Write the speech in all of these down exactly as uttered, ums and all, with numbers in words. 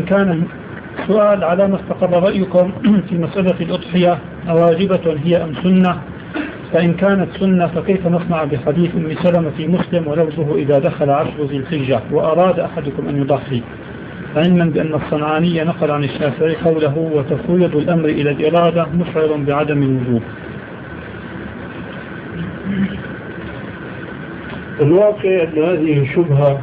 فإن كان سؤال على ما استقر رأيكم في مسألة الأضحية أواجبة هي أم سنة؟ فإن كانت سنة فكيف نصنع بحديث أم سلمة في مسلم ولفظه إذا دخل عشر ذي الحجة وأراد أحدكم أن يضحي، علما بأن الصنعاني نقل عن الشافعي قوله وتفويض الأمر إلى الإرادة مشعر بعدم الوجوب. الواقع أن هذه شبهة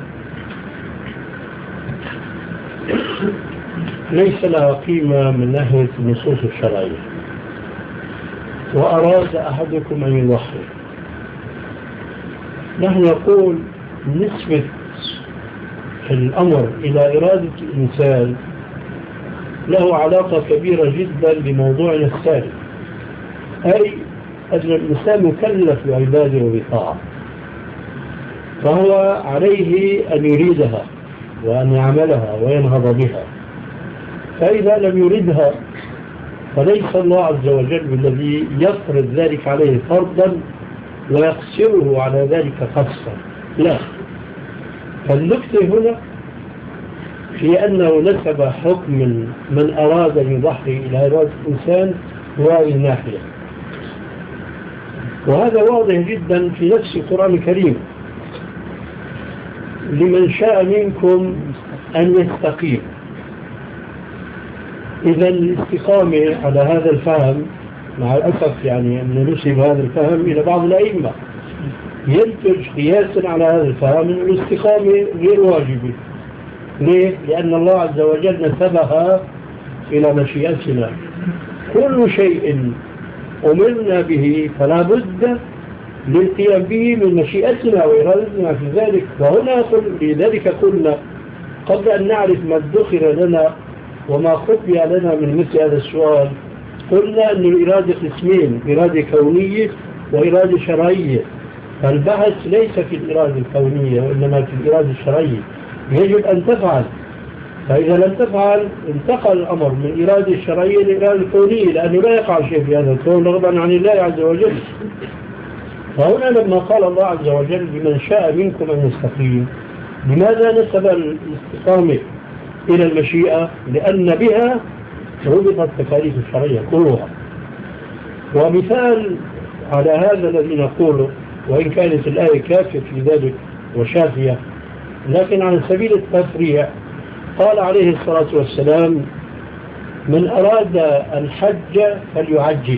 ليس لها قيمة من ناحية النصوص الشرعية. وأراد أحدكم أن يضحي، نحن نقول نسبة الأمر إلى إرادة الإنسان له علاقة كبيرة جدا بموضوعنا الثاني، أي أن الإنسان مكلف بعباده وبطاعة، فهو عليه أن يريدها وأن يعملها وينهض بها. فإذا لم يردها فليس الله عز وجل بالذي يفرض ذلك عليه فرضا ويقصره على ذلك قصا، لا. فالنكتة هنا في أنه نسب حكم من أراد أن يضحي إلى إرادة الإنسان وهذه الناحية، وهذا واضح جدا في نفس القرآن الكريم: لمن شاء منكم أن يستقيم. إذا الاستقامة على هذا الفهم مع الأسف يعني أن نسب هذا الفهم إلى بعض الأئمة ينتج قياسا على هذا الفهم أن الاستقامة غير واجبة. ليه؟ لأن الله عز وجل نسبها إلى مشيئتنا. كل شيء أمرنا به فلا بد للقيام به من مشيئتنا وإرادتنا في ذلك. وهنا لذلك قلنا قبل أن نعرف ما ادخر لنا وما خفي لنا من مثل هذا السؤال، قلنا أن الإرادة قسمين: إرادة كونية وإرادة شرعية. فالبحث ليس في الإرادة الكونية وإنما في الإرادة الشرعية. يجب أن تفعل، فإذا لم تفعل انتقل الأمر من إرادة الشرعية لإرادة الكونية، لأنه لا يقع شيء في هذا الكون رغبا عن الله عز وجل. فهنا لما قال الله عز وجل لمن شاء منكم أن يستقيم، لماذا نسب الاستقامة إلى المشيئة؟ لأن بها ربطت التكاليف الشرعية كلها. ومثال على هذا الذي نقوله، وإن كانت الآية كافية في ذلك وشافية، لكن على سبيل التفريع قال عليه الصلاة والسلام: من أراد الحج فليعجل.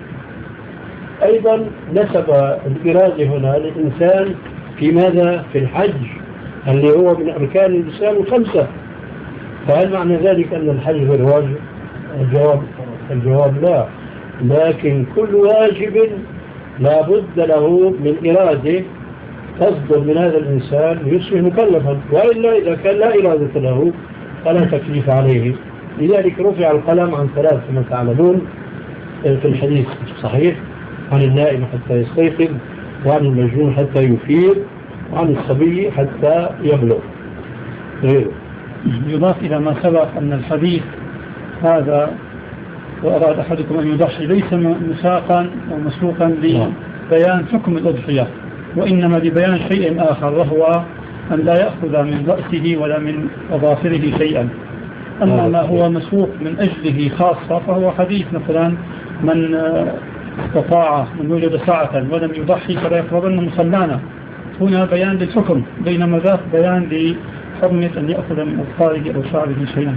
أيضا نسب الإرادة هنا للإنسان في ماذا؟ في الحج اللي هو من أركان الإسلام الخمسة. فهل معنى ذلك أن الحج غير واجب؟ الجواب الجواب لا، لكن كل واجب لا بد له من إرادة تصدر من هذا الإنسان يصبح مكلفا، وإلا إذا كان لا إرادة له فلا تكليف عليه. لذلك رفع القلم عن ثلاث كما تعلمون في الحديث الصحيح: عن النائم حتى يستيقظ، وعن المجنون حتى يفيق، وعن الصبي حتى يبلغ. غيره. يضاف إلى ما سبق أن الحديث هذا وأراد أحدكم أن يضحي ليس مساقا أو مسوقا لبيان حكم الأضحية، وإنما لبيان شيء آخر، وهو أن لا يأخذ من رأسه ولا من أظافره شيئا. أما ما هو مسوق من أجله خاصة فهو حديث مثلا: من استطاع من وجد ساعة ولم يضحي فلا يقربن مصلانا. هنا بيان للحكم، بينما ذاك بيان لحرمة أن يأخذ من أظفاره أو شعره شيئا.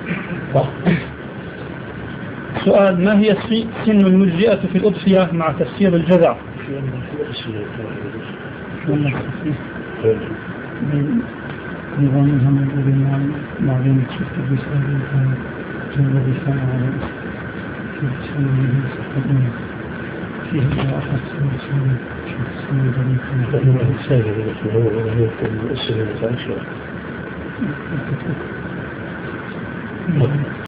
سؤال: ما هي سن المجزئة في الأضحية مع تفسير الجذع؟ نظامها موجود مع بين الشفت بسؤال جنب بسان على الإسلام فيه أحد سنة سنة سنة سنة